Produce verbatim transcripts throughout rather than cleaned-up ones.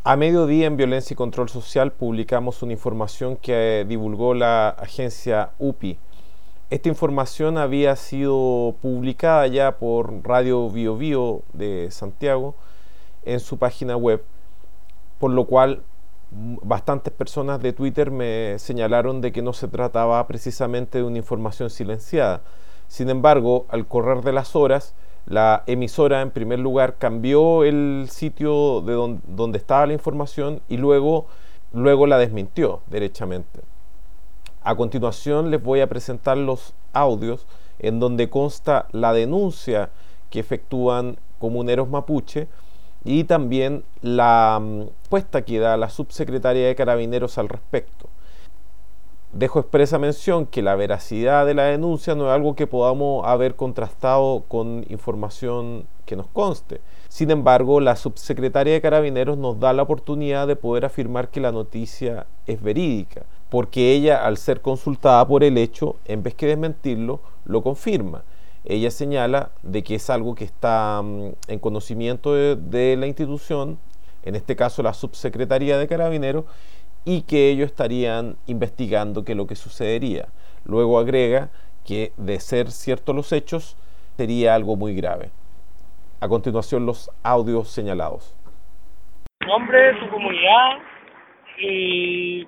A mediodía en Violencia y Control Social publicamos una información que divulgó la agencia U P I. Esta información había sido publicada ya por Radio Bio Bio de Santiago en su página web, por lo cual bastantes personas de Twitter me señalaron de que no se trataba precisamente de una información silenciada. Sin embargo, al correr de las horas, la emisora en primer lugar cambió el sitio de donde, donde estaba la información y luego, luego la desmintió derechamente. A continuación les voy a presentar los audios en donde consta la denuncia que efectúan comuneros mapuche y también la respuesta que da la subsecretaria de Carabineros al respecto. Dejo expresa mención que la veracidad de la denuncia no es algo que podamos haber contrastado con información que nos conste. Sin embargo, la subsecretaria de Carabineros nos da la oportunidad de poder afirmar que la noticia es verídica, porque ella, al ser consultada por el hecho, en vez que desmentirlo, lo confirma. Ella señala de que es algo que está um, en conocimiento de, de la institución, en este caso la subsecretaría de Carabineros, y que ellos estarían investigando qué es lo que sucedería. Luego agrega que, de ser ciertos los hechos, sería algo muy grave. A continuación, los audios señalados. Nombre, tu comunidad y...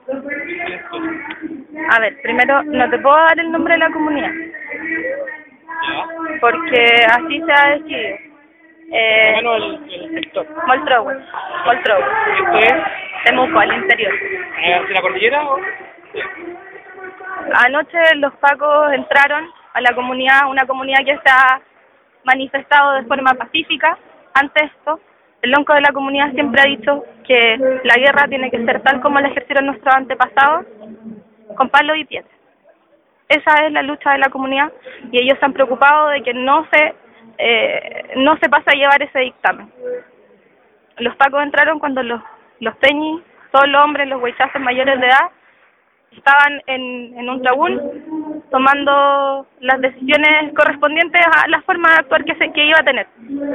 A ver, primero, no te puedo dar el nombre de la comunidad. ¿Ya? Porque así se ha decidido. Eh, Bueno, el, el sector. Moltrowe. Moltrowe. ¿Esto es Temuco, al interior. hacia la cordillera o...? Sí. Anoche los pacos entraron a la comunidad, una comunidad que se ha manifestado de forma pacífica ante esto. El lonco de la comunidad siempre ha dicho que la guerra tiene que ser tal como la ejercieron nuestros antepasados, con palo y piedra. Esa es la lucha de la comunidad y ellos se han preocupado de que no se eh, no se pase a llevar ese dictamen. Los pacos entraron cuando los los peñis, todos los hombres, los huichazos mayores de edad, estaban en, en un trabún tomando las decisiones correspondientes a la forma de actuar que se que iba a tener.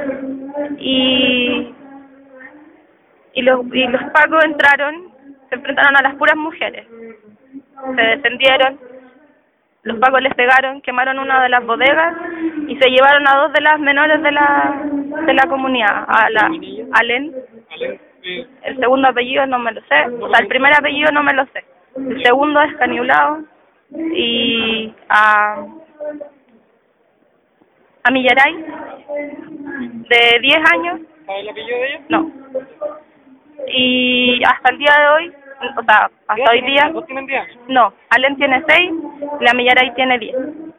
Y, y, los, y los pacos entraron, se enfrentaron a las puras mujeres, se defendieron, los pacos les pegaron, quemaron una de las bodegas y se llevaron a dos de las menores de la de la comunidad, a la Alen. El segundo apellido no me lo sé, o sea, el primer apellido no me lo sé. El segundo es Caniulao y a, a Millaray, de diez años. ¿Sabe el apellido de ella? No. Y hasta el día de hoy, o sea, hasta hoy día... ¿Dos tienen diez años? No, Allen tiene seis y la Millaray tiene diez.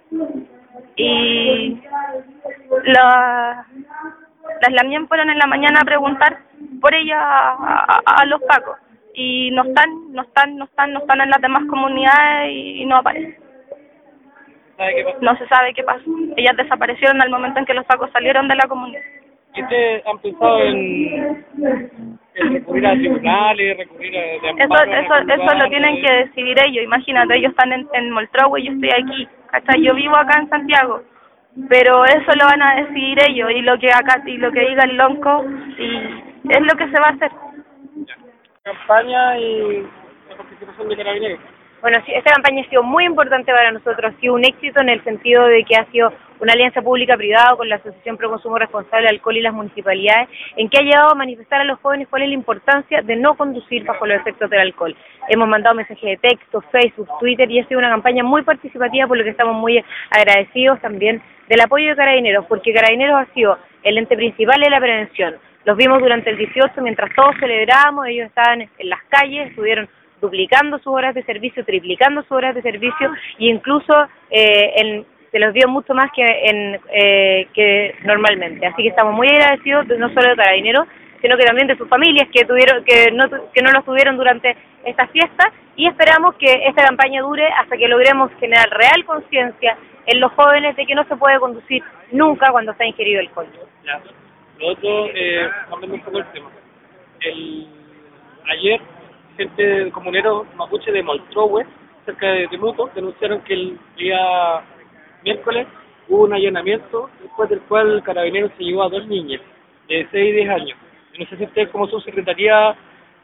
Y la, las Lamien fueron en la mañana a preguntar por ella a, a, a los pacos y no están, no están, no están, no están en las demás comunidades y, y no aparecen. ¿Sabe qué pasó? No se sabe qué pasó. Ellas desaparecieron al momento en que los pacos salieron de la comunidad. ¿Y ustedes han pensado en, en recurrir a tribunales, recurrir a... De Eso, eso, eso lo tienen que decidir ellos. Imagínate, ellos están en, en Moltrowe y yo estoy aquí. ¿Cachai? Yo vivo acá en Santiago, pero eso lo van a decidir ellos y lo que acá y lo que diga el lonco y es lo que se va a hacer. Campaña y la participación de Carabineros. Bueno, sí, esta campaña ha sido muy importante para nosotros, ha sido un éxito en el sentido de que ha sido una alianza pública-privada con la Asociación Pro Consumo Responsable de Alcohol y las municipalidades, en que ha llevado a manifestar a los jóvenes cuál es la importancia de no conducir bajo los efectos del alcohol. Hemos mandado mensajes de texto, Facebook, Twitter y ha sido una campaña muy participativa, por lo que estamos muy agradecidos también del apoyo de Carabineros, porque Carabineros ha sido el ente principal de la prevención. Los vimos durante el dieciocho mientras todos celebrábamos, ellos estaban en las calles, estuvieron duplicando sus horas de servicio, triplicando sus horas de servicio e incluso eh, en, se los vio mucho más que, en, eh, que normalmente. Así que estamos muy agradecidos de, no solo de Carabineros, sino que también de sus familias que tuvieron que no que no los tuvieron durante estas fiestas y esperamos que esta campaña dure hasta que logremos generar real conciencia en los jóvenes de que no se puede conducir nunca cuando se ha ingerido alcohol. Ya. Lo otro, eh, cambiando un poco el tema. El, ayer, gente de comuneros mapuche de Moltrowe, cerca de Temuco, denunciaron que el día miércoles hubo un allanamiento, después del cual el carabinero se llevó a dos niñas de seis y diez años. No sé si ustedes como subsecretaría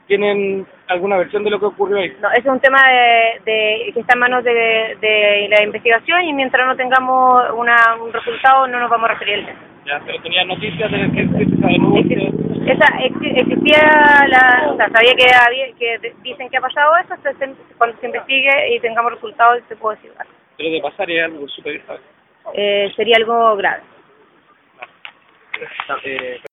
¿Tienen alguna versión de lo que ocurrió ahí? No, ese es un tema de, de que está en manos de, de la investigación y mientras no tengamos una, un resultado no nos vamos a referir al tema. Ya, pero tenía noticias de que esa denuncia. Esa, existía la, o sea, sabía que, había, que dicen que ha pasado eso, entonces cuando se investigue y tengamos resultados se puede decir. Pero de pasar es algo súper grave. Eh, sería algo grave. No, eh,